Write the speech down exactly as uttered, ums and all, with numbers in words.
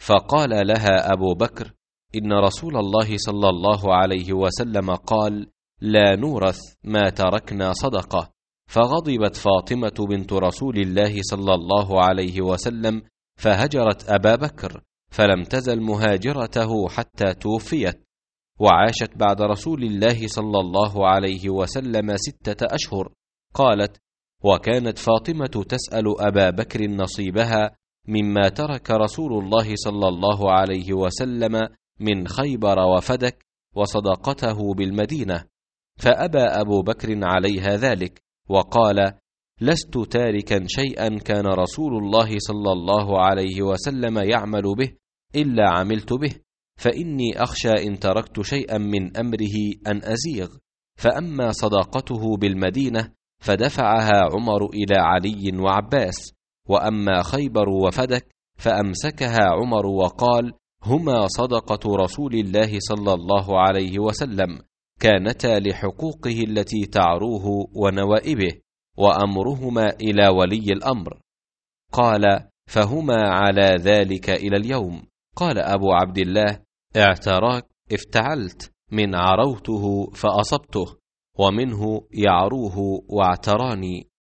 فقال لها أبو بكر: إن رسول الله صلى الله عليه وسلم قال: لا نورث ما تركنا صدقة. فغضبت فاطمة بنت رسول الله صلى الله عليه وسلم فهجرت أبا بكر، فلم تزل مهاجرته حتى توفيت، وعاشت بعد رسول الله صلى الله عليه وسلم ستة أشهر. قالت: وكانت فاطمة تسأل أبا بكر نصيبها مما ترك رسول الله صلى الله عليه وسلم من خيبر وفدك وصدقته بالمدينة، فأبى أبو بكر عليها ذلك، وقال: لست تاركا شيئا كان رسول الله صلى الله عليه وسلم يعمل به إلا عملت به، فإني أخشى إن تركت شيئا من أمره أن أزيغ. فأما صداقته بالمدينة فدفعها عمر إلى علي وعباس، وأما خيبر وفدك فأمسكها عمر وقال: هما صدقة رسول الله صلى الله عليه وسلم، كانتا لحقوقه التي تعروه ونوائبه، وأمرهما إلى ولي الأمر. قال: فهما على ذلك إلى اليوم. قال أبو عبد الله: اعتراك افتعلت، من عروته فأصبته، ومنه يعروه واعتراني.